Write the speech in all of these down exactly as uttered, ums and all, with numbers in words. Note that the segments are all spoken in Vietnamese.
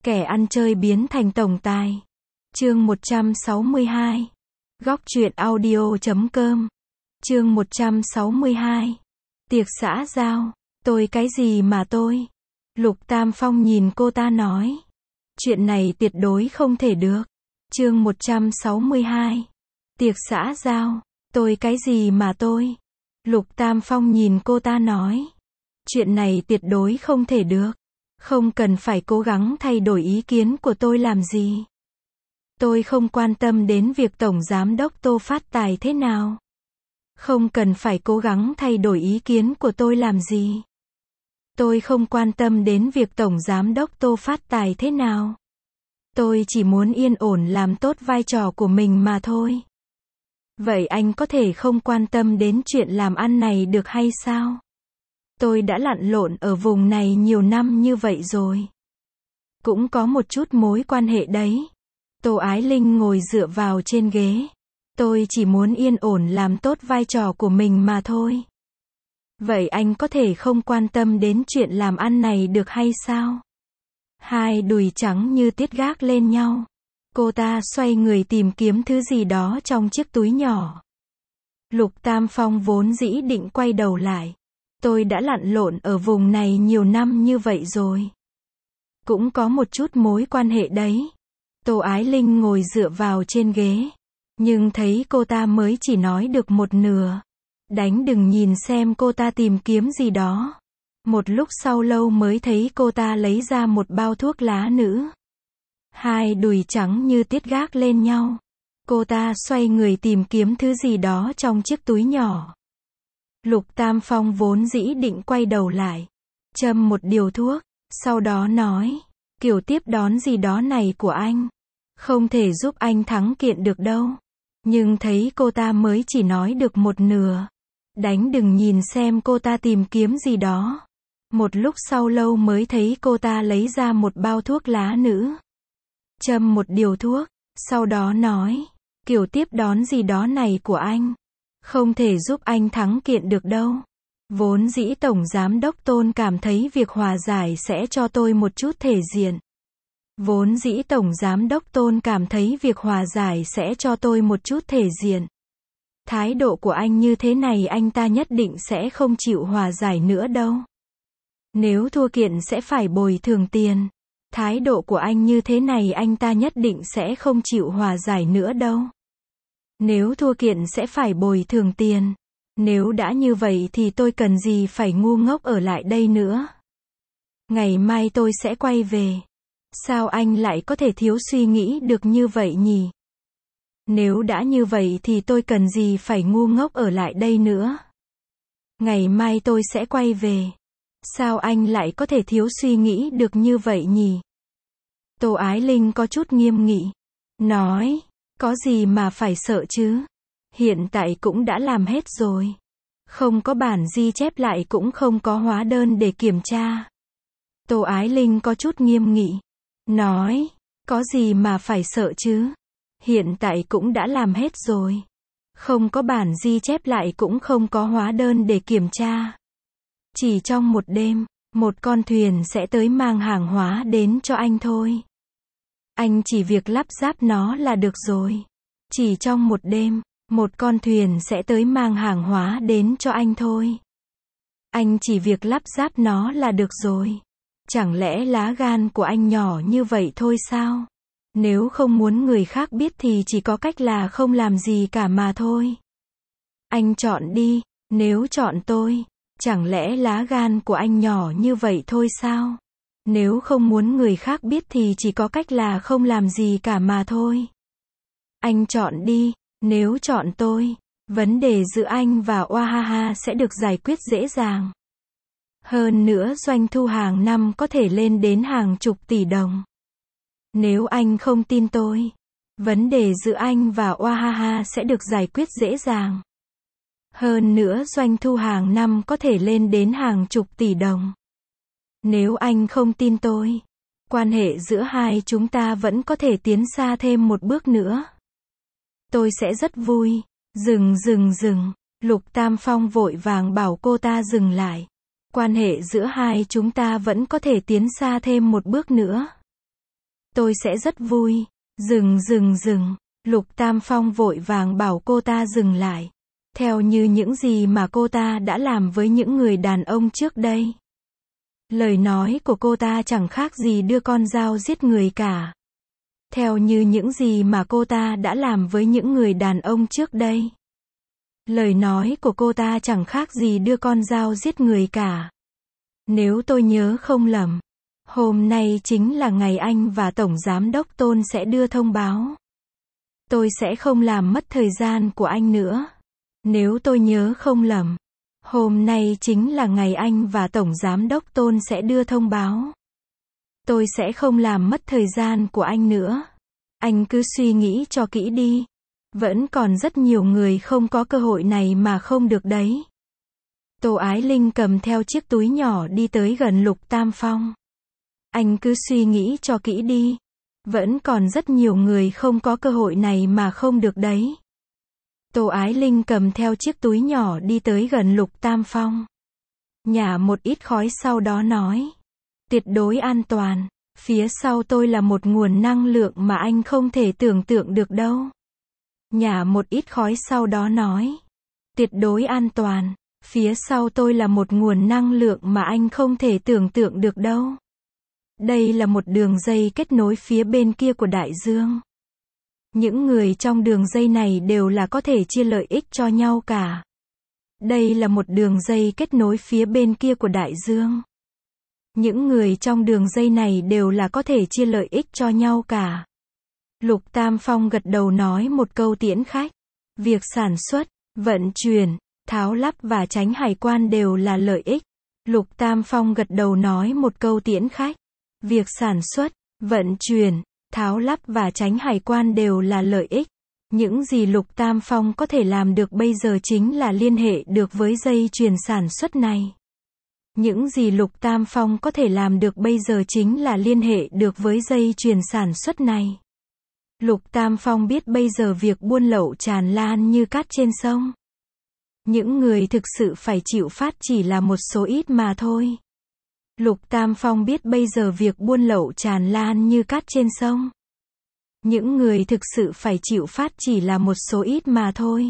Kẻ ăn chơi biến thành tổng tài. Chương một trăm sáu mươi hai. Góc truyện audio chấm com. Chương một trăm sáu mươi hai. Tiệc xã giao. Tôi cái gì mà tôi? Lục Tam Phong nhìn cô ta nói. Chuyện này tuyệt đối không thể được. Chương một trăm sáu mươi hai. Tiệc xã giao. Tôi cái gì mà tôi? Lục Tam Phong nhìn cô ta nói. Chuyện này tuyệt đối không thể được. Không cần phải cố gắng thay đổi ý kiến của tôi làm gì. Tôi không quan tâm đến việc Tổng Giám đốc Tô phát tài thế nào. Không cần phải cố gắng thay đổi ý kiến của tôi làm gì. Tôi không quan tâm đến việc Tổng Giám đốc Tô phát tài thế nào. Tôi chỉ muốn yên ổn làm tốt vai trò của mình mà thôi. Vậy anh có thể không quan tâm đến chuyện làm ăn này được hay sao? Tôi đã lặn lộn ở vùng này nhiều năm như vậy rồi. Cũng có một chút mối quan hệ đấy. Tô Ái Linh ngồi dựa vào trên ghế. Tôi chỉ muốn yên ổn làm tốt vai trò của mình mà thôi. Vậy anh có thể không quan tâm đến chuyện làm ăn này được hay sao? Hai đùi trắng như tiết gác lên nhau. Cô ta xoay người tìm kiếm thứ gì đó trong chiếc túi nhỏ. Lục Tam Phong vốn dĩ định quay đầu lại. Tôi đã lặn lộn ở vùng này nhiều năm như vậy rồi. Cũng có một chút mối quan hệ đấy. Tô Ái Linh ngồi dựa vào trên ghế. Nhưng thấy cô ta mới chỉ nói được một nửa. Đánh đừng nhìn xem cô ta tìm kiếm gì đó. Một lúc sau lâu mới thấy cô ta lấy ra một bao thuốc lá nữ. Hai đùi trắng như tiết gác lên nhau. Cô ta xoay người tìm kiếm thứ gì đó trong chiếc túi nhỏ. Lục Tam Phong vốn dĩ định quay đầu lại. Châm một điều thuốc. Sau đó nói. Kiểu tiếp đón gì đó này của anh. Không thể giúp anh thắng kiện được đâu. Nhưng thấy cô ta mới chỉ nói được một nửa. Đánh đừng nhìn xem cô ta tìm kiếm gì đó. Một lúc sau lâu mới thấy cô ta lấy ra một bao thuốc lá nữ. Châm một điều thuốc. Sau đó nói. Kiểu tiếp đón gì đó này của anh. Không thể giúp anh thắng kiện được đâu. Vốn dĩ Tổng Giám đốc Tôn cảm thấy việc hòa giải sẽ cho tôi một chút thể diện. Vốn dĩ Tổng Giám đốc Tôn cảm thấy việc hòa giải sẽ cho tôi một chút thể diện. Thái độ của anh như thế này anh ta nhất định sẽ không chịu hòa giải nữa đâu. Nếu thua kiện sẽ phải bồi thường tiền. Thái độ của anh như thế này anh ta nhất định sẽ không chịu hòa giải nữa đâu. Nếu thua kiện sẽ phải bồi thường tiền. Nếu đã như vậy thì tôi cần gì phải ngu ngốc ở lại đây nữa. Ngày mai tôi sẽ quay về. Sao anh lại có thể thiếu suy nghĩ được như vậy nhỉ? Nếu đã như vậy thì tôi cần gì phải ngu ngốc ở lại đây nữa. Ngày mai tôi sẽ quay về. Sao anh lại có thể thiếu suy nghĩ được như vậy nhỉ? Tô Ái Linh có chút nghiêm nghị. Nói. Có gì mà phải sợ chứ? Hiện tại cũng đã làm hết rồi. Không có bản ghi chép lại cũng không có hóa đơn để kiểm tra. Tô Ái Linh có chút nghiêm nghị. Nói. Có gì mà phải sợ chứ? Hiện tại cũng đã làm hết rồi. Không có bản ghi chép lại cũng không có hóa đơn để kiểm tra. Chỉ trong một đêm, một con thuyền sẽ tới mang hàng hóa đến cho anh thôi. Anh chỉ việc lắp ráp nó là được rồi. Chỉ trong một đêm, một con thuyền sẽ tới mang hàng hóa đến cho anh thôi. Anh chỉ việc lắp ráp nó là được rồi. Chẳng lẽ lá gan của anh nhỏ như vậy thôi sao? Nếu không muốn người khác biết thì chỉ có cách là không làm gì cả mà thôi. Anh chọn đi, nếu chọn tôi. Chẳng lẽ lá gan của anh nhỏ như vậy thôi sao? Nếu không muốn người khác biết thì chỉ có cách là không làm gì cả mà thôi. Anh chọn đi, nếu chọn tôi. Vấn đề giữa anh và Oahaha sẽ được giải quyết dễ dàng. Hơn nữa doanh thu hàng năm có thể lên đến hàng chục tỷ đồng. Nếu anh không tin tôi, vấn đề giữa anh và Oahaha sẽ được giải quyết dễ dàng. Hơn nữa doanh thu hàng năm có thể lên đến hàng chục tỷ đồng. Nếu anh không tin tôi, quan hệ giữa hai chúng ta vẫn có thể tiến xa thêm một bước nữa. Tôi sẽ rất vui. Dừng dừng dừng. Lục Tam Phong vội vàng bảo cô ta dừng lại. Quan hệ giữa hai chúng ta vẫn có thể tiến xa thêm một bước nữa. Tôi sẽ rất vui. Dừng dừng dừng. Lục Tam Phong vội vàng bảo cô ta dừng lại. Theo như những gì mà cô ta đã làm với những người đàn ông trước đây. Lời nói của cô ta chẳng khác gì đưa con dao giết người cả. Theo như những gì mà cô ta đã làm với những người đàn ông trước đây. Lời nói của cô ta chẳng khác gì đưa con dao giết người cả. Nếu tôi nhớ không lầm, hôm nay chính là ngày anh và Tổng Giám đốc Tôn sẽ đưa thông báo. Tôi sẽ không làm mất thời gian của anh nữa. Nếu tôi nhớ không lầm, hôm nay chính là ngày anh và Tổng Giám đốc Tôn sẽ đưa thông báo. Tôi sẽ không làm mất thời gian của anh nữa. Anh cứ suy nghĩ cho kỹ đi. Vẫn còn rất nhiều người không có cơ hội này mà không được đấy. Tô Ái Linh cầm theo chiếc túi nhỏ đi tới gần Lục Tam Phong. Anh cứ suy nghĩ cho kỹ đi. Vẫn còn rất nhiều người không có cơ hội này mà không được đấy. Tô Ái Linh cầm theo chiếc túi nhỏ đi tới gần Lục Tam Phong. Nhả một ít khói sau đó nói. Tuyệt đối an toàn. Phía sau tôi là một nguồn năng lượng mà anh không thể tưởng tượng được đâu. Nhả một ít khói sau đó nói. Tuyệt đối an toàn. Phía sau tôi là một nguồn năng lượng mà anh không thể tưởng tượng được đâu. Đây là một đường dây kết nối phía bên kia của đại dương. Những người trong đường dây này đều là có thể chia lợi ích cho nhau cả. Đây là một đường dây kết nối phía bên kia của đại dương. Những người trong đường dây này đều là có thể chia lợi ích cho nhau cả. Lục Tam Phong gật đầu nói một câu tiễn khách. Việc sản xuất, vận chuyển, tháo lắp và tránh hải quan đều là lợi ích. Lục Tam Phong gật đầu nói một câu tiễn khách. Việc sản xuất, vận chuyển, tháo lắp và tránh hải quan đều là lợi ích. Những gì Lục Tam Phong có thể làm được bây giờ chính là liên hệ được với dây chuyền sản xuất này. Những gì Lục Tam Phong có thể làm được bây giờ chính là liên hệ được với dây chuyền sản xuất này. Lục Tam Phong biết bây giờ việc buôn lậu tràn lan như cát trên sông. Những người thực sự phải chịu phát chỉ là một số ít mà thôi. Lục Tam Phong biết bây giờ việc buôn lậu tràn lan như cát trên sông. Những người thực sự phải chịu phát chỉ là một số ít mà thôi.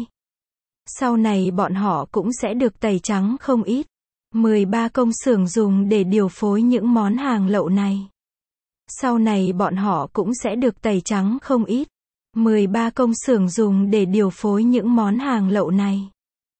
Sau này bọn họ cũng sẽ được tẩy trắng không ít. mười ba công xưởng dùng để điều phối những món hàng lậu này. Sau này bọn họ cũng sẽ được tẩy trắng không ít. mười ba công xưởng dùng để điều phối những món hàng lậu này.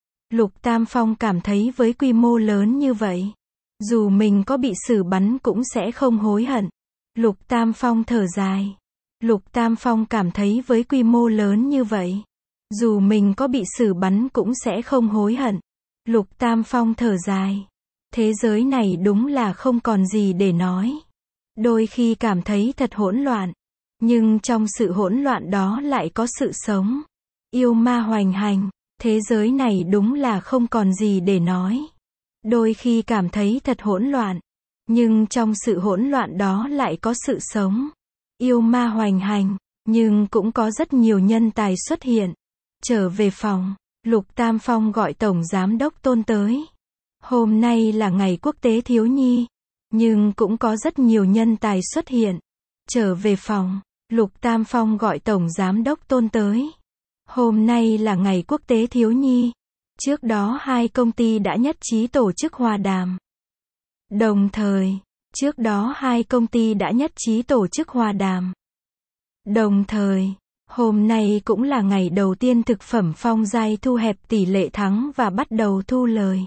Lục Tam Phong cảm thấy với quy mô lớn như vậy, dù mình có bị xử bắn cũng sẽ không hối hận. Lục Tam Phong thở dài. Lục Tam Phong cảm thấy với quy mô lớn như vậy, dù mình có bị xử bắn cũng sẽ không hối hận. Lục Tam Phong thở dài. Thế giới này đúng là không còn gì để nói. Đôi khi cảm thấy thật hỗn loạn. Nhưng trong sự hỗn loạn đó lại có sự sống. Yêu ma hoành hành. Thế giới này đúng là không còn gì để nói. Đôi khi cảm thấy thật hỗn loạn. Nhưng trong sự hỗn loạn đó lại có sự sống. Yêu ma hoành hành. Nhưng cũng có rất nhiều nhân tài xuất hiện. Trở về phòng, Lục Tam Phong gọi Tổng Giám đốc Tôn tới. Hôm nay là ngày quốc tế thiếu nhi. Nhưng cũng có rất nhiều nhân tài xuất hiện. Trở về phòng, Lục Tam Phong gọi Tổng Giám đốc Tôn tới. Hôm nay là ngày quốc tế thiếu nhi. Trước đó hai công ty đã nhất trí tổ chức hòa đàm. Đồng thời, trước đó hai công ty đã nhất trí tổ chức hòa đàm. Đồng thời, hôm nay cũng là ngày đầu tiên thực phẩm Phong Giai thu hẹp tỷ lệ thắng và bắt đầu thu lời.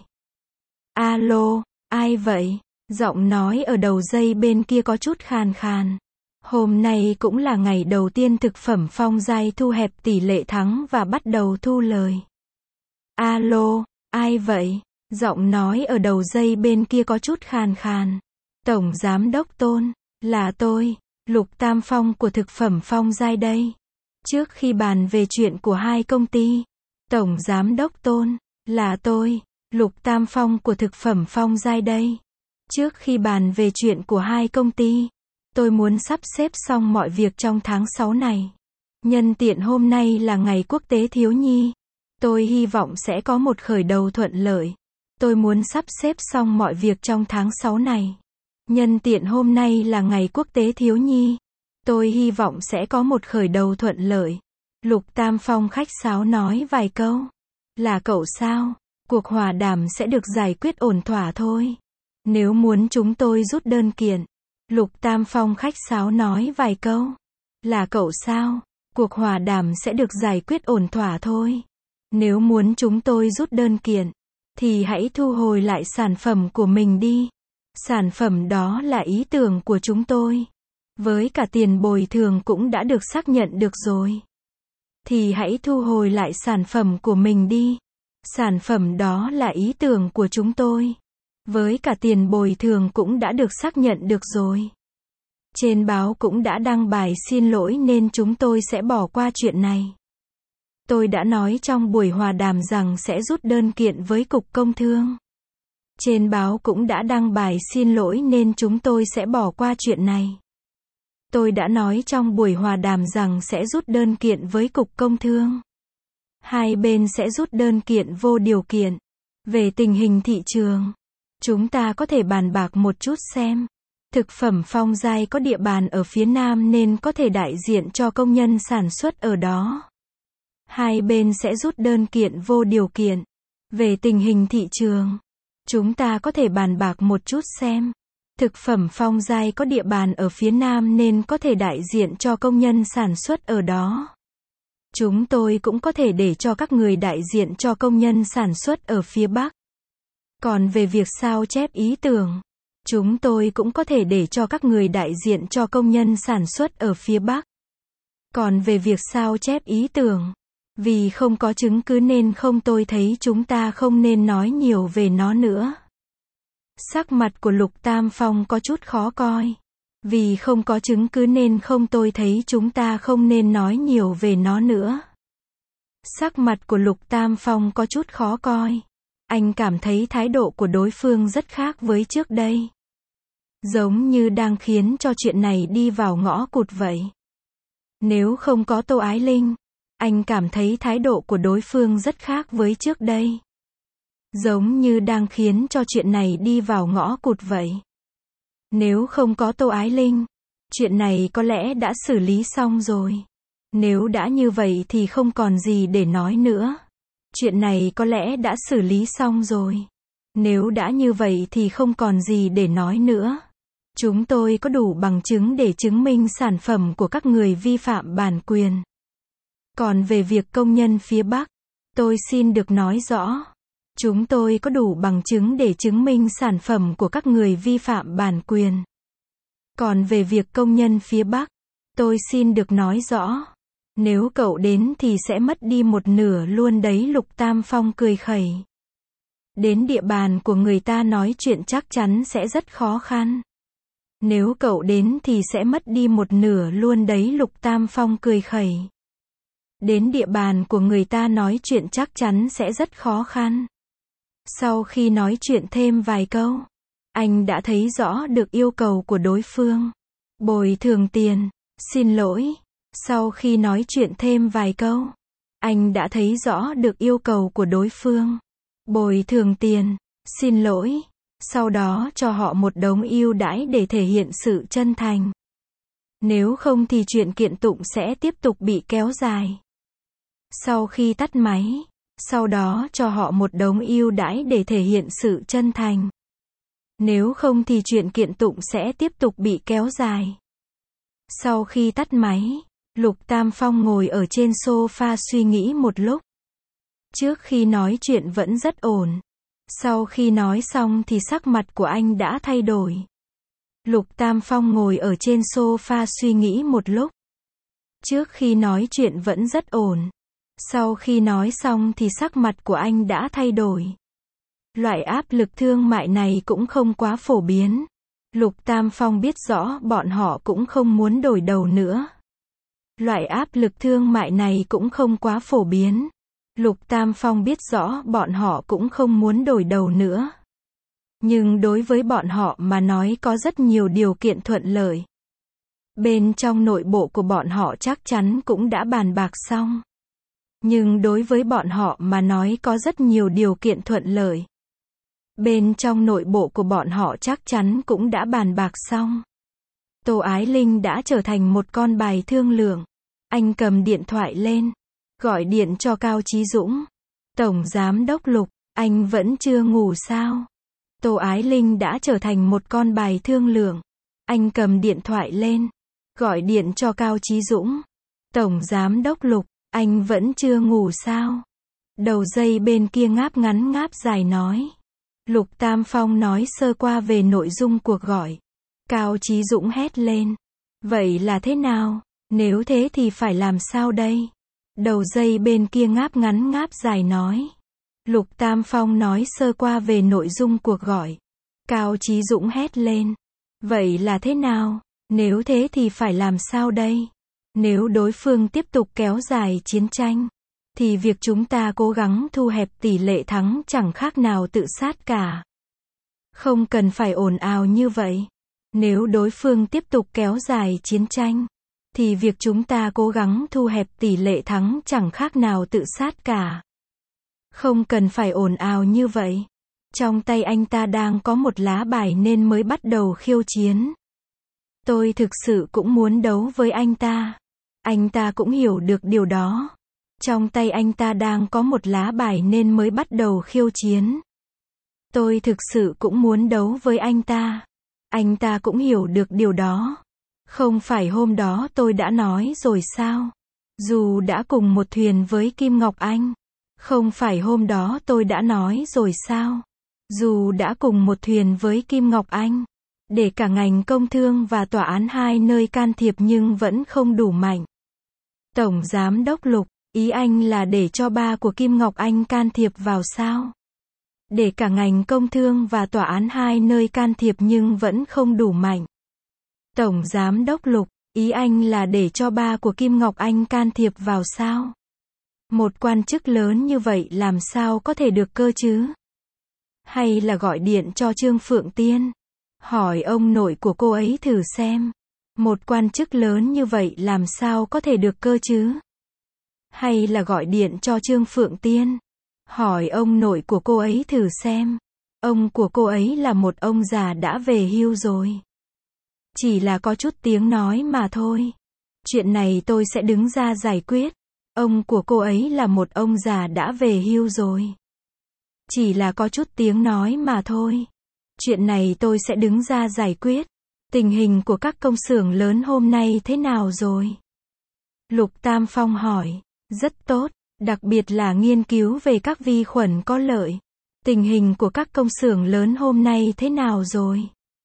Alo, ai vậy? Giọng nói ở đầu dây bên kia có chút khàn khàn. Hôm nay cũng là ngày đầu tiên thực phẩm Phong Giai thu hẹp tỷ lệ thắng và bắt đầu thu lời. Alo, ai vậy? Giọng nói ở đầu dây bên kia có chút khàn khàn. Tổng Giám đốc Tôn, là tôi, Lục Tam Phong của thực phẩm Phong Giai đây. Trước khi bàn về chuyện của hai công ty, Tổng Giám đốc Tôn, là tôi, Lục Tam Phong của thực phẩm Phong Giai đây. Trước khi bàn về chuyện của hai công ty, tôi muốn sắp xếp xong mọi việc trong tháng sáu này. Nhân tiện hôm nay là ngày quốc tế thiếu nhi. Tôi hy vọng sẽ có một khởi đầu thuận lợi. Tôi muốn sắp xếp xong mọi việc trong tháng sáu này. Nhân tiện hôm nay là ngày quốc tế thiếu nhi. Tôi hy vọng sẽ có một khởi đầu thuận lợi. Lục Tam Phong khách sáo nói vài câu. Là cậu sao? Cuộc hòa đàm sẽ được giải quyết ổn thỏa thôi. Nếu muốn chúng tôi rút đơn kiện. Lục Tam Phong khách sáo nói vài câu. Là cậu sao? Cuộc hòa đàm sẽ được giải quyết ổn thỏa thôi. Nếu muốn chúng tôi rút đơn kiện, thì hãy thu hồi lại sản phẩm của mình đi. Sản phẩm đó là ý tưởng của chúng tôi. Với cả tiền bồi thường cũng đã được xác nhận được rồi. Thì hãy thu hồi lại sản phẩm của mình đi. Sản phẩm đó là ý tưởng của chúng tôi. Với cả tiền bồi thường cũng đã được xác nhận được rồi. Trên báo cũng đã đăng bài xin lỗi nên chúng tôi sẽ bỏ qua chuyện này. Tôi đã nói trong buổi hòa đàm rằng sẽ rút đơn kiện với Cục Công Thương. Trên báo cũng đã đăng bài xin lỗi nên chúng tôi sẽ bỏ qua chuyện này. Tôi đã nói trong buổi hòa đàm rằng sẽ rút đơn kiện với Cục Công Thương. Hai bên sẽ rút đơn kiện vô điều kiện. Về tình hình thị trường, chúng ta có thể bàn bạc một chút xem. Thực phẩm Phong Giai có địa bàn ở phía Nam nên có thể đại diện cho công nhân sản xuất ở đó. Hai bên sẽ rút đơn kiện vô điều kiện. Về tình hình thị trường, chúng ta có thể bàn bạc một chút xem. Thực phẩm Phong Giai có địa bàn ở phía Nam nên có thể đại diện cho công nhân sản xuất ở đó. Chúng tôi cũng có thể để cho các người đại diện cho công nhân sản xuất ở phía Bắc. Còn về việc sao chép ý tưởng, chúng tôi cũng có thể để cho các người đại diện cho công nhân sản xuất ở phía Bắc. Còn về việc sao chép ý tưởng, vì không có chứng cứ nên không tôi thấy chúng ta không nên nói nhiều về nó nữa. Sắc mặt của Lục Tam Phong có chút khó coi. Vì không có chứng cứ nên không tôi thấy chúng ta không nên nói nhiều về nó nữa. Sắc mặt của Lục Tam Phong có chút khó coi. Anh cảm thấy thái độ của đối phương rất khác với trước đây. Giống như đang khiến cho chuyện này đi vào ngõ cụt vậy. Nếu không có Tô Ái Linh, anh cảm thấy thái độ của đối phương rất khác với trước đây. Giống như đang khiến cho chuyện này đi vào ngõ cụt vậy. Nếu không có Tô Ái Linh, chuyện này có lẽ đã xử lý xong rồi. Nếu đã như vậy thì không còn gì để nói nữa. Chuyện này có lẽ đã xử lý xong rồi. Nếu đã như vậy thì không còn gì để nói nữa. Chúng tôi có đủ bằng chứng để chứng minh sản phẩm của các người vi phạm bản quyền. Còn về việc công nhân phía Bắc, tôi xin được nói rõ. Chúng tôi có đủ bằng chứng để chứng minh sản phẩm của các người vi phạm bản quyền. Còn về việc công nhân phía Bắc, tôi xin được nói rõ. Nếu cậu đến thì sẽ mất đi một nửa luôn đấy. Lục Tam Phong cười khẩy. Đến địa bàn của người ta nói chuyện chắc chắn sẽ rất khó khăn. Nếu cậu đến thì sẽ mất đi một nửa luôn đấy. Lục Tam Phong cười khẩy. Đến địa bàn của người ta nói chuyện chắc chắn sẽ rất khó khăn. Sau khi nói chuyện thêm vài câu, anh đã thấy rõ được yêu cầu của đối phương. Bồi thường tiền, xin lỗi. Sau khi nói chuyện thêm vài câu, anh đã thấy rõ được yêu cầu của đối phương. Bồi thường tiền, xin lỗi. Sau đó cho họ một đống ưu đãi để thể hiện sự chân thành. Nếu không thì chuyện kiện tụng sẽ tiếp tục bị kéo dài. Sau khi tắt máy, sau đó cho họ một đống ưu đãi để thể hiện sự chân thành. Nếu không thì chuyện kiện tụng sẽ tiếp tục bị kéo dài. Sau khi tắt máy, Lục Tam Phong ngồi ở trên sofa suy nghĩ một lúc. Trước khi nói chuyện vẫn rất ổn. Sau khi nói xong thì sắc mặt của anh đã thay đổi. Lục Tam Phong ngồi ở trên sofa suy nghĩ một lúc. Trước khi nói chuyện vẫn rất ổn. Sau khi nói xong thì sắc mặt của anh đã thay đổi. Loại áp lực thương mại này cũng không quá phổ biến. Lục Tam Phong biết rõ bọn họ cũng không muốn đổi đầu nữa. Loại áp lực thương mại này cũng không quá phổ biến. Lục Tam Phong biết rõ bọn họ cũng không muốn đổi đầu nữa. Nhưng đối với bọn họ mà nói có rất nhiều điều kiện thuận lợi. Bên trong nội bộ của bọn họ chắc chắn cũng đã bàn bạc xong. Nhưng đối với bọn họ mà nói có rất nhiều điều kiện thuận lợi. Bên trong nội bộ của bọn họ chắc chắn cũng đã bàn bạc xong. Tô Ái Linh đã trở thành một con bài thương lượng. Anh cầm điện thoại lên, gọi điện cho Cao Chí Dũng. Tổng Giám đốc Lục, anh vẫn chưa ngủ sao? Tô Ái Linh đã trở thành một con bài thương lượng. Anh cầm điện thoại lên, gọi điện cho Cao Chí Dũng. Tổng Giám đốc Lục, anh vẫn chưa ngủ sao? Đầu dây bên kia ngáp ngắn ngáp dài nói. Lục Tam Phong nói sơ qua về nội dung cuộc gọi. Cao Chí Dũng hét lên. Vậy là thế nào? Nếu thế thì phải làm sao đây? Đầu dây bên kia ngáp ngắn ngáp dài nói. Lục Tam Phong nói sơ qua về nội dung cuộc gọi. Cao Chí Dũng hét lên. Vậy là thế nào? Nếu thế thì phải làm sao đây? Nếu đối phương tiếp tục kéo dài chiến tranh, thì việc chúng ta cố gắng thu hẹp tỷ lệ thắng chẳng khác nào tự sát cả. Không cần phải ồn ào như vậy. Nếu đối phương tiếp tục kéo dài chiến tranh, thì việc chúng ta cố gắng thu hẹp tỷ lệ thắng chẳng khác nào tự sát cả. Không cần phải ồn ào như vậy. Trong tay anh ta đang có một lá bài nên mới bắt đầu khiêu chiến. Tôi thực sự cũng muốn đấu với anh ta. Anh ta cũng hiểu được điều đó. Trong tay anh ta đang có một lá bài nên mới bắt đầu khiêu chiến. Tôi thực sự cũng muốn đấu với anh ta. Anh ta cũng hiểu được điều đó. Không phải hôm đó tôi đã nói rồi sao? Dù đã cùng một thuyền với Kim Ngọc Anh. Không phải hôm đó tôi đã nói rồi sao? Dù đã cùng một thuyền với Kim Ngọc Anh. Để cả ngành công thương và tòa án hai nơi can thiệp nhưng vẫn không đủ mạnh. Tổng Giám đốc Lục, ý anh là để cho ba của Kim Ngọc Anh can thiệp vào sao? Để cả ngành công thương và tòa án hai nơi can thiệp nhưng vẫn không đủ mạnh. Tổng Giám đốc Lục, ý anh là để cho ba của Kim Ngọc Anh can thiệp vào sao? Một quan chức lớn như vậy làm sao có thể được cơ chứ? Hay là gọi điện cho Trương Phượng Tiên? Hỏi ông nội của cô ấy thử xem. Một quan chức lớn như vậy làm sao có thể được cơ chứ? Hay là gọi điện cho Trương Phượng Tiên? Hỏi ông nội của cô ấy thử xem. Ông của cô ấy là một ông già đã về hưu rồi. Chỉ là có chút tiếng nói mà thôi. Chuyện này tôi sẽ đứng ra giải quyết. Ông của cô ấy là một ông già đã về hưu rồi. Chỉ là có chút tiếng nói mà thôi. Chuyện này tôi sẽ đứng ra giải quyết. Tình hình của các công xưởng lớn hôm nay thế nào rồi? Lục Tam Phong hỏi. Rất tốt, đặc biệt là nghiên cứu về các vi khuẩn có lợi. Tình hình của các công xưởng lớn hôm nay thế nào rồi?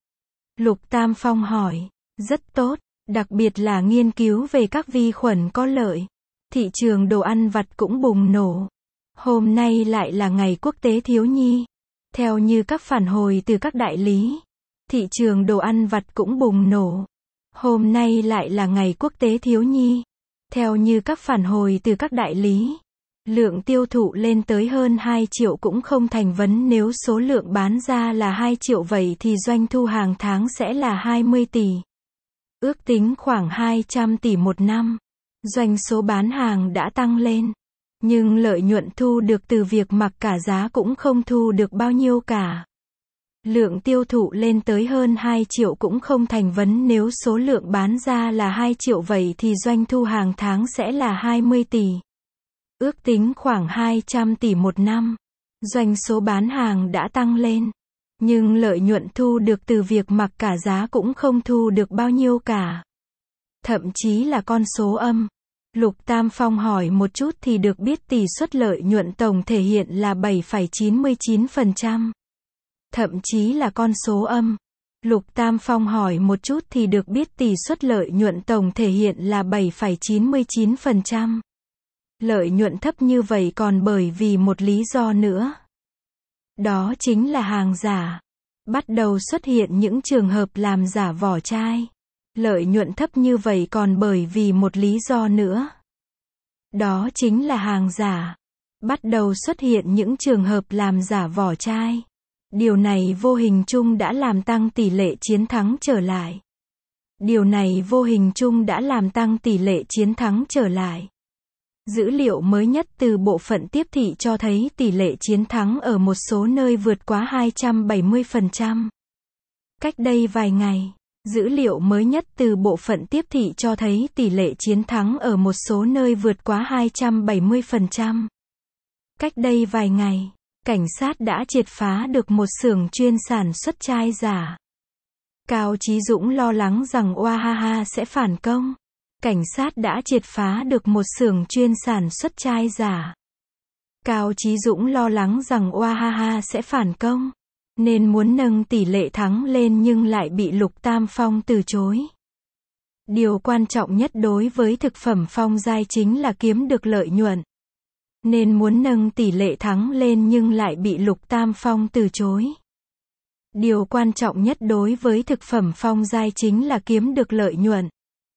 Lục Tam Phong hỏi. Rất tốt, đặc biệt là nghiên cứu về các vi khuẩn có lợi. Thị trường đồ ăn vặt cũng bùng nổ. Hôm nay lại là ngày quốc tế thiếu nhi. Theo như các phản hồi từ các đại lý, thị trường đồ ăn vặt cũng bùng nổ. Hôm nay lại là ngày quốc tế thiếu nhi. Theo như các phản hồi từ các đại lý, lượng tiêu thụ lên tới hơn hai triệu cũng không thành vấn, nếu số lượng bán ra là hai triệu vậy thì doanh thu hàng tháng sẽ là hai mươi tỷ. Ước tính khoảng hai trăm tỷ một năm. Doanh số bán hàng đã tăng lên. Nhưng lợi nhuận thu được từ việc mặc cả giá cũng không thu được bao nhiêu cả. Lượng tiêu thụ lên tới hơn hai triệu cũng không thành vấn, nếu số lượng bán ra là hai triệu vậy thì doanh thu hàng tháng sẽ là hai mươi tỷ. Ước tính khoảng hai trăm tỷ một năm. Doanh số bán hàng đã tăng lên. Nhưng lợi nhuận thu được từ việc mặc cả giá cũng không thu được bao nhiêu cả. Thậm chí là con số âm. Lục Tam Phong hỏi một chút thì được biết tỷ suất lợi nhuận tổng thể hiện là bảy phẩy chín mươi chín phần trăm. Thậm chí là con số âm. Lục Tam Phong hỏi một chút thì được biết tỷ suất lợi nhuận tổng thể hiện là bảy phẩy chín mươi chín phần trăm. Lợi nhuận thấp như vậy còn bởi vì một lý do nữa. Đó chính là hàng giả. Bắt đầu xuất hiện những trường hợp làm giả vỏ chai. Lợi nhuận thấp như vậy còn bởi vì một lý do nữa. Đó chính là hàng giả. Bắt đầu xuất hiện những trường hợp làm giả vỏ chai. Điều này vô hình chung đã làm tăng tỷ lệ chiến thắng trở lại. Điều này vô hình chung đã làm tăng tỷ lệ chiến thắng trở lại. Dữ liệu mới nhất từ bộ phận tiếp thị cho thấy tỷ lệ chiến thắng ở một số nơi vượt quá hai trăm bảy mươi phần trăm. Cách đây vài ngày, Dữ liệu mới nhất từ bộ phận tiếp thị cho thấy tỷ lệ chiến thắng ở một số nơi vượt quá hai trăm bảy mươi phần trăm. Cách đây vài ngày, cảnh sát đã triệt phá được một xưởng chuyên sản xuất chai giả. Cao Chí Dũng lo lắng rằng Oahaha sẽ phản công. Cảnh sát đã triệt phá được một xưởng chuyên sản xuất chai giả. Cao Chí Dũng lo lắng rằng Oahaha sẽ phản công, nên muốn nâng tỷ lệ thắng lên nhưng lại bị Lục Tam Phong từ chối. Điều quan trọng nhất đối với thực phẩm Phong Giai chính là kiếm được lợi nhuận. Nên muốn nâng tỷ lệ thắng lên nhưng lại bị Lục Tam Phong từ chối. Điều quan trọng nhất đối với thực phẩm Phong Giai chính là kiếm được lợi nhuận.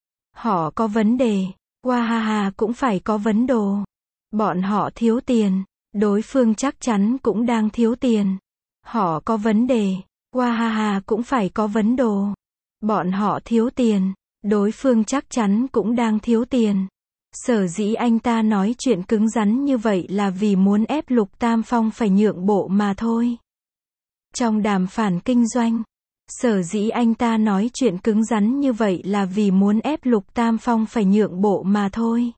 Họ có vấn đề, Oahaha cũng phải có vấn đồ. Bọn họ thiếu tiền, đối phương chắc chắn cũng đang thiếu tiền. Họ có vấn đề, Oahaha cũng phải có vấn đồ. Bọn họ thiếu tiền, đối phương chắc chắn cũng đang thiếu tiền. Sở dĩ anh ta nói chuyện cứng rắn như vậy là vì muốn ép Lục Tam Phong phải nhượng bộ mà thôi. Trong đàm phán kinh doanh, sở dĩ anh ta nói chuyện cứng rắn như vậy là vì muốn ép Lục Tam Phong phải nhượng bộ mà thôi.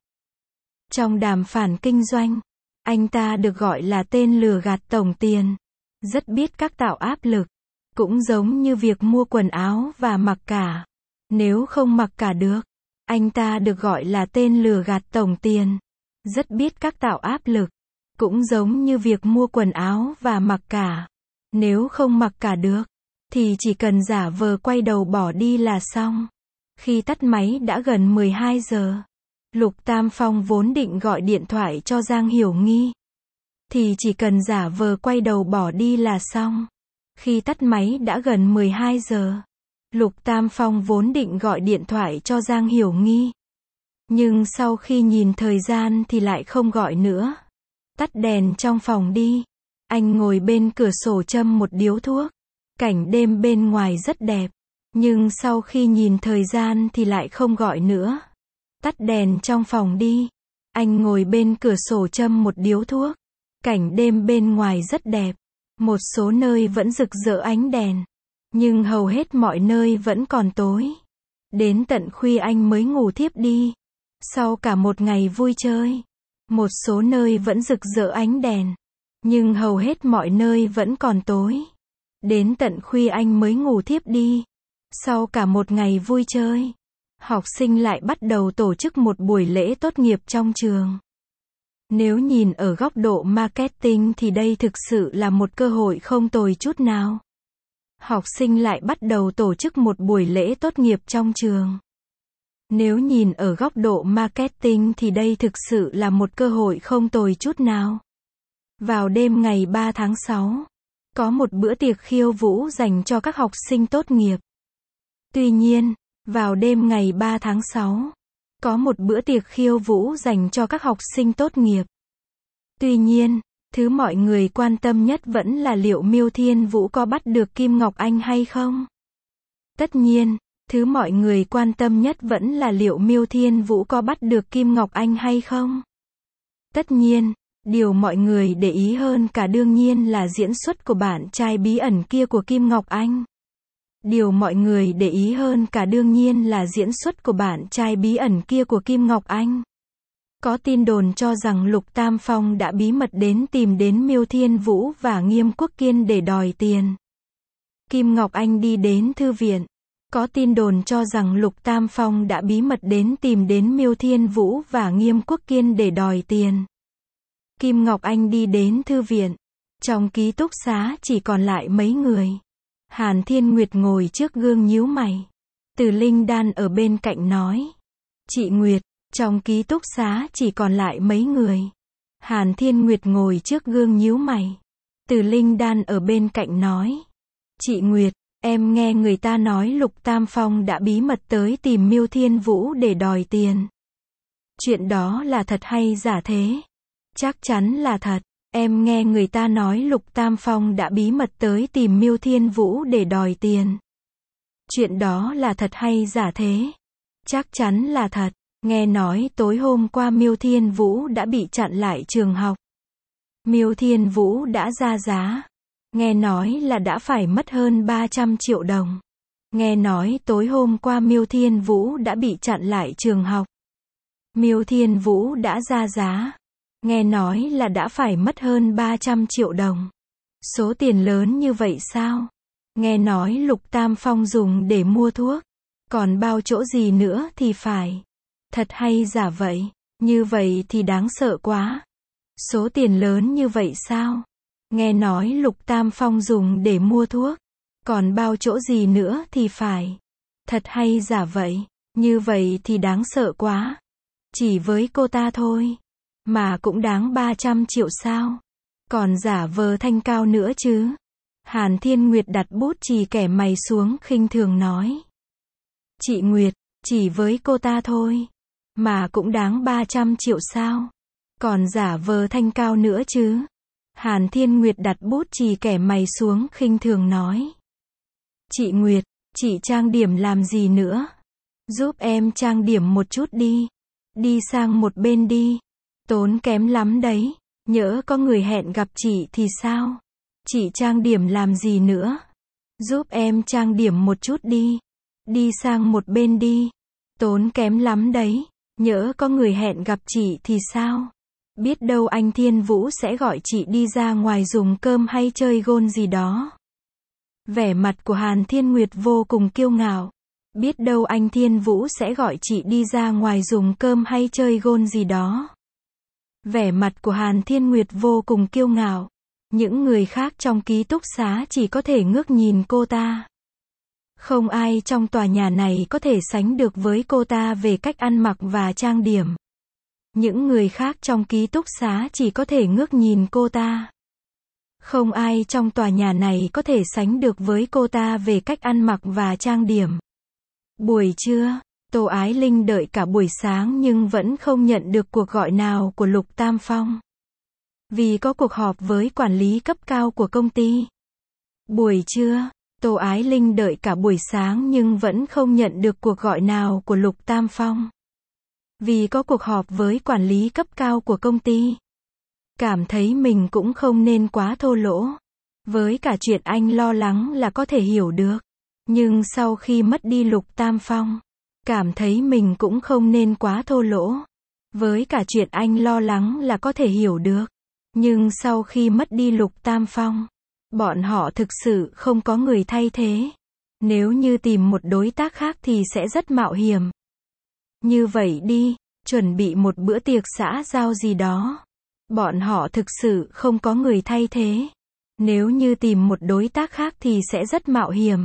Trong đàm phán kinh doanh, anh ta được gọi là tên lừa gạt tổng tiền. Rất biết các tạo áp lực. Cũng giống như việc mua quần áo và mặc cả. Nếu không mặc cả được, anh ta được gọi là tên lừa gạt tổng tiền. Rất biết các tạo áp lực. Cũng giống như việc mua quần áo và mặc cả. Nếu không mặc cả được, thì chỉ cần giả vờ quay đầu bỏ đi là xong. Khi tắt máy đã gần mười hai giờ. Lục Tam Phong vốn định gọi điện thoại cho Giang Hiểu Nghi. Thì chỉ cần giả vờ quay đầu bỏ đi là xong. Khi tắt máy đã gần mười hai giờ. Lục Tam Phong vốn định gọi điện thoại cho Giang Hiểu Nghi. Nhưng sau khi nhìn thời gian thì lại không gọi nữa. Tắt đèn trong phòng đi. Anh ngồi bên cửa sổ châm một điếu thuốc. Cảnh đêm bên ngoài rất đẹp. Nhưng sau khi nhìn thời gian thì lại không gọi nữa. Tắt đèn trong phòng đi. Anh ngồi bên cửa sổ châm một điếu thuốc. Cảnh đêm bên ngoài rất đẹp. Một số nơi vẫn rực rỡ ánh đèn. Nhưng hầu hết mọi nơi vẫn còn tối. Đến tận khuya anh mới ngủ thiếp đi. Sau cả một ngày vui chơi. Một số nơi vẫn rực rỡ ánh đèn. Nhưng hầu hết mọi nơi vẫn còn tối. Đến tận khuya anh mới ngủ thiếp đi. Sau cả một ngày vui chơi. Học sinh lại bắt đầu tổ chức một buổi lễ tốt nghiệp trong trường. Nếu nhìn ở góc độ marketing thì đây thực sự là một cơ hội không tồi chút nào. Học sinh lại bắt đầu tổ chức một buổi lễ tốt nghiệp trong trường. Nếu nhìn ở góc độ marketing thì đây thực sự là một cơ hội không tồi chút nào. Vào đêm ngày ba tháng sáu, có một bữa tiệc khiêu vũ dành cho các học sinh tốt nghiệp. Tuy nhiên, vào đêm ngày ba tháng sáu, có một bữa tiệc khiêu vũ dành cho các học sinh tốt nghiệp. Tuy nhiên, thứ mọi người quan tâm nhất vẫn là liệu Miêu Thiên Vũ có bắt được Kim Ngọc Anh hay không. Tất nhiên, thứ mọi người quan tâm nhất vẫn là liệu Miêu Thiên Vũ có bắt được Kim Ngọc Anh hay không. Tất nhiên, điều mọi người để ý hơn cả đương nhiên là diễn xuất của bạn trai bí ẩn kia của Kim Ngọc Anh. Điều mọi người để ý hơn cả đương nhiên là diễn xuất của bạn trai bí ẩn kia của Kim Ngọc Anh. Có tin đồn cho rằng Lục Tam Phong đã bí mật đến tìm đến Miêu Thiên Vũ và Nghiêm Quốc Kiên để đòi tiền. Kim Ngọc Anh đi đến thư viện. Có tin đồn cho rằng Lục Tam Phong đã bí mật đến tìm đến Miêu Thiên Vũ và Nghiêm Quốc Kiên để đòi tiền. Kim Ngọc Anh đi đến thư viện. Trong ký túc xá chỉ còn lại mấy người. Hàn Thiên Nguyệt ngồi trước gương nhíu mày. Từ Linh Đan ở bên cạnh nói. Chị Nguyệt, trong ký túc xá chỉ còn lại mấy người. Hàn Thiên Nguyệt ngồi trước gương nhíu mày. Từ Linh Đan ở bên cạnh nói. Chị Nguyệt, em nghe người ta nói Lục Tam Phong đã bí mật tới tìm Miêu Thiên Vũ để đòi tiền. Chuyện đó là thật hay giả thế? Chắc chắn là thật. Em nghe người ta nói Lục Tam Phong đã bí mật tới tìm Miêu Thiên Vũ để đòi tiền. Chuyện đó là thật hay giả thế? Chắc chắn là thật. Nghe nói tối hôm qua Miêu Thiên Vũ đã bị chặn lại trường học. Miêu Thiên Vũ đã ra giá. Nghe nói là đã phải mất hơn ba trăm triệu đồng. Nghe nói tối hôm qua Miêu Thiên Vũ đã bị chặn lại trường học. Miêu Thiên Vũ đã ra giá. Nghe nói là đã phải mất hơn ba trăm triệu đồng. Số tiền lớn như vậy sao? Nghe nói Lục Tam Phong dùng để mua thuốc. Còn bao chỗ gì nữa thì phải. Thật hay giả vậy? Như vậy thì đáng sợ quá. Số tiền lớn như vậy sao? Nghe nói Lục Tam Phong dùng để mua thuốc. Còn bao chỗ gì nữa thì phải. Thật hay giả vậy? Như vậy thì đáng sợ quá. Chỉ với cô ta thôi. Mà cũng đáng ba trăm triệu sao? Còn giả vờ thanh cao nữa chứ? Hàn Thiên Nguyệt đặt bút chì kẻ mày xuống khinh thường nói. Chị Nguyệt, chỉ với cô ta thôi. Mà cũng đáng ba trăm triệu sao? Còn giả vờ thanh cao nữa chứ? Hàn Thiên Nguyệt đặt bút chì kẻ mày xuống khinh thường nói. Chị Nguyệt, chị trang điểm làm gì nữa? Giúp em trang điểm một chút đi. Đi sang một bên đi. Tốn kém lắm đấy. Nhỡ có người hẹn gặp chị thì sao? Chị trang điểm làm gì nữa? Giúp em trang điểm một chút đi. Đi sang một bên đi. Tốn kém lắm đấy. Nhỡ có người hẹn gặp chị thì sao? Biết đâu anh Thiên Vũ sẽ gọi chị đi ra ngoài dùng cơm hay chơi gôn gì đó. Vẻ mặt của Hàn Thiên Nguyệt vô cùng kiêu ngạo. Biết đâu anh Thiên Vũ sẽ gọi chị đi ra ngoài dùng cơm hay chơi gôn gì đó. Vẻ mặt của Hàn Thiên Nguyệt vô cùng kiêu ngạo. Những người khác trong ký túc xá chỉ có thể ngước nhìn cô ta. Không ai trong tòa nhà này có thể sánh được với cô ta về cách ăn mặc và trang điểm. Những người khác trong ký túc xá chỉ có thể ngước nhìn cô ta. Không ai trong tòa nhà này có thể sánh được với cô ta về cách ăn mặc và trang điểm. Buổi trưa, Tô Ái Linh đợi cả buổi sáng nhưng vẫn không nhận được cuộc gọi nào của Lục Tam Phong. Vì có cuộc họp với quản lý cấp cao của công ty. Buổi trưa, Tô Ái Linh đợi cả buổi sáng nhưng vẫn không nhận được cuộc gọi nào của Lục Tam Phong. Vì có cuộc họp với quản lý cấp cao của công ty. Cảm thấy mình cũng không nên quá thô lỗ. Với cả chuyện anh lo lắng là có thể hiểu được. Nhưng sau khi mất đi Lục Tam Phong, cảm thấy mình cũng không nên quá thô lỗ. Với cả chuyện anh lo lắng là có thể hiểu được. Nhưng sau khi mất đi Lục Tam Phong, bọn họ thực sự không có người thay thế. Nếu như tìm một đối tác khác thì sẽ rất mạo hiểm. Như vậy đi, chuẩn bị một bữa tiệc xã giao gì đó. Bọn họ thực sự không có người thay thế. Nếu như tìm một đối tác khác thì sẽ rất mạo hiểm.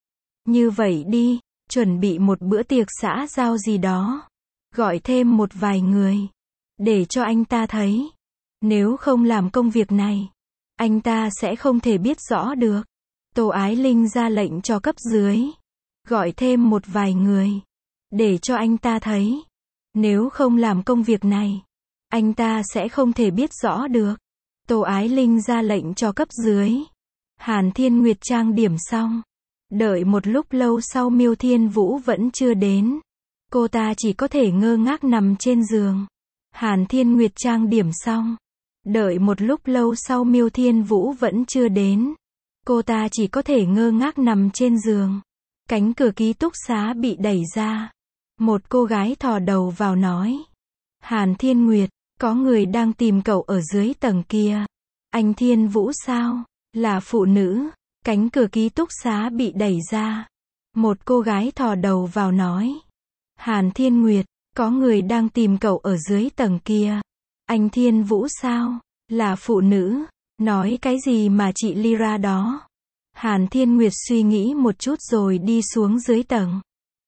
Như vậy đi, chuẩn bị một bữa tiệc xã giao gì đó. Gọi thêm một vài người. Để cho anh ta thấy. Nếu không làm công việc này, anh ta sẽ không thể biết rõ được. Tô Ái Linh ra lệnh cho cấp dưới. Gọi thêm một vài người. Để cho anh ta thấy. Nếu không làm công việc này, anh ta sẽ không thể biết rõ được. Tô Ái Linh ra lệnh cho cấp dưới. Hàn Thiên Nguyệt trang điểm xong. Đợi một lúc lâu sau Miêu Thiên Vũ vẫn chưa đến. Cô ta chỉ có thể ngơ ngác nằm trên giường. Hàn Thiên Nguyệt trang điểm xong. Đợi một lúc lâu sau Miêu Thiên Vũ vẫn chưa đến. Cô ta chỉ có thể ngơ ngác nằm trên giường. Cánh cửa ký túc xá bị đẩy ra. Một cô gái thò đầu vào nói. Hàn Thiên Nguyệt, có người đang tìm cậu ở dưới tầng kia. Anh Thiên Vũ sao? Là phụ nữ. Cánh cửa ký túc xá bị đẩy ra. Một cô gái thò đầu vào nói. Hàn Thiên Nguyệt, có người đang tìm cậu ở dưới tầng kia. Anh Thiên Vũ sao? Là phụ nữ. Nói cái gì mà chị Lyra đó? Hàn Thiên Nguyệt suy nghĩ một chút rồi đi xuống dưới tầng.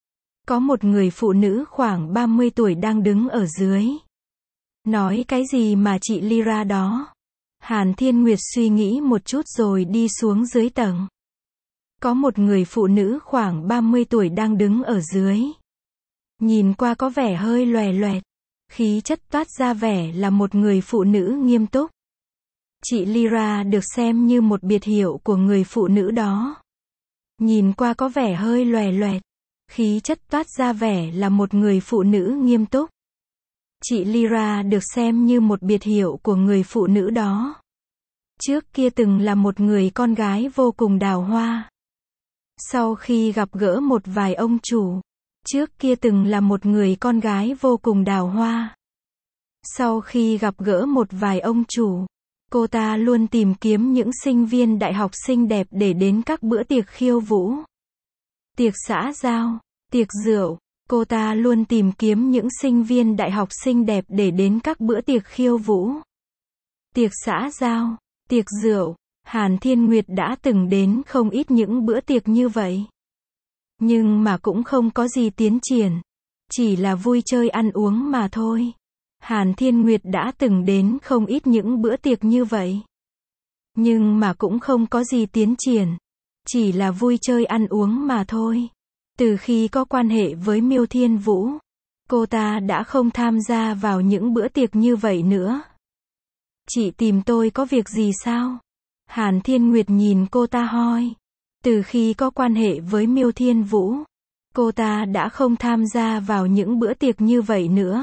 Có một người phụ nữ khoảng ba mươi tuổi đang đứng ở dưới. Nói cái gì mà chị Lyra đó? Hàn Thiên Nguyệt suy nghĩ một chút rồi đi xuống dưới tầng. Có một người phụ nữ khoảng ba mươi tuổi đang đứng ở dưới. Nhìn qua có vẻ hơi loè loẹt. Khí chất toát ra vẻ là một người phụ nữ nghiêm túc. Chị Lyra được xem như một biệt hiệu của người phụ nữ đó. Nhìn qua có vẻ hơi loè loẹt. Khí chất toát ra vẻ là một người phụ nữ nghiêm túc. Chị Lyra được xem như một biệt hiệu của người phụ nữ đó. Trước kia từng là một người con gái vô cùng đào hoa. Sau khi gặp gỡ một vài ông chủ, trước kia từng là một người con gái vô cùng đào hoa. Sau khi gặp gỡ một vài ông chủ, cô ta luôn tìm kiếm những sinh viên đại học xinh đẹp để đến các bữa tiệc khiêu vũ, tiệc xã giao, tiệc rượu. Cô ta luôn tìm kiếm những sinh viên đại học xinh đẹp để đến các bữa tiệc khiêu vũ, tiệc xã giao, tiệc rượu. Hàn Thiên Nguyệt đã từng đến không ít những bữa tiệc như vậy. Nhưng mà cũng không có gì tiến triển. Chỉ là vui chơi ăn uống mà thôi. Hàn Thiên Nguyệt đã từng đến không ít những bữa tiệc như vậy. Nhưng mà cũng không có gì tiến triển. Chỉ là vui chơi ăn uống mà thôi. Từ khi có quan hệ với Miêu Thiên Vũ, cô ta đã không tham gia vào những bữa tiệc như vậy nữa. Chị tìm tôi có việc gì sao? Hàn Thiên Nguyệt nhìn cô ta hỏi. Từ khi có quan hệ với Miêu Thiên Vũ, cô ta đã không tham gia vào những bữa tiệc như vậy nữa.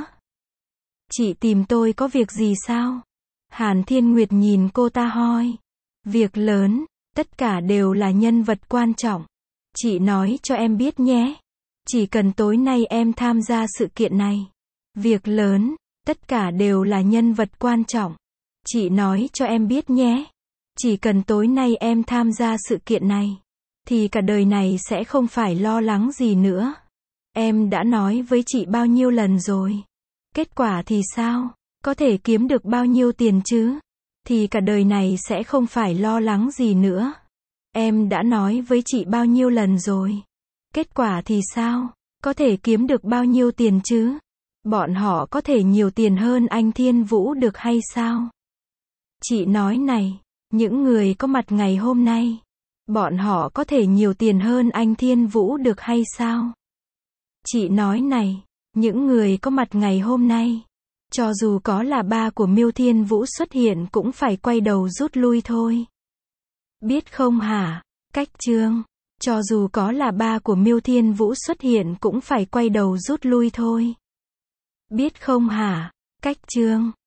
Chị tìm tôi có việc gì sao? Hàn Thiên Nguyệt nhìn cô ta hỏi. Việc lớn, tất cả đều là nhân vật quan trọng. Chị nói cho em biết nhé. Chỉ cần tối nay em tham gia sự kiện này. Việc lớn, tất cả đều là nhân vật quan trọng. Chị nói cho em biết nhé. Chỉ cần tối nay em tham gia sự kiện này, thì cả đời này sẽ không phải lo lắng gì nữa. Em đã nói với chị bao nhiêu lần rồi. Kết quả thì sao? Có thể kiếm được bao nhiêu tiền chứ? Thì cả đời này sẽ không phải lo lắng gì nữa. Em đã nói với chị bao nhiêu lần rồi. Kết quả thì sao? Có thể kiếm được bao nhiêu tiền chứ? Bọn họ có thể nhiều tiền hơn anh Thiên Vũ được hay sao? Chị nói này, những người có mặt ngày hôm nay, bọn họ có thể nhiều tiền hơn anh Thiên Vũ được hay sao? Chị nói này, những người có mặt ngày hôm nay, cho dù có là ba của Miêu Thiên Vũ xuất hiện cũng phải quay đầu rút lui thôi. Biết không hả? Cách chương. Cho dù có là ba của Miêu Thiên Vũ xuất hiện cũng phải quay đầu rút lui thôi. Biết không hả? Cách chương.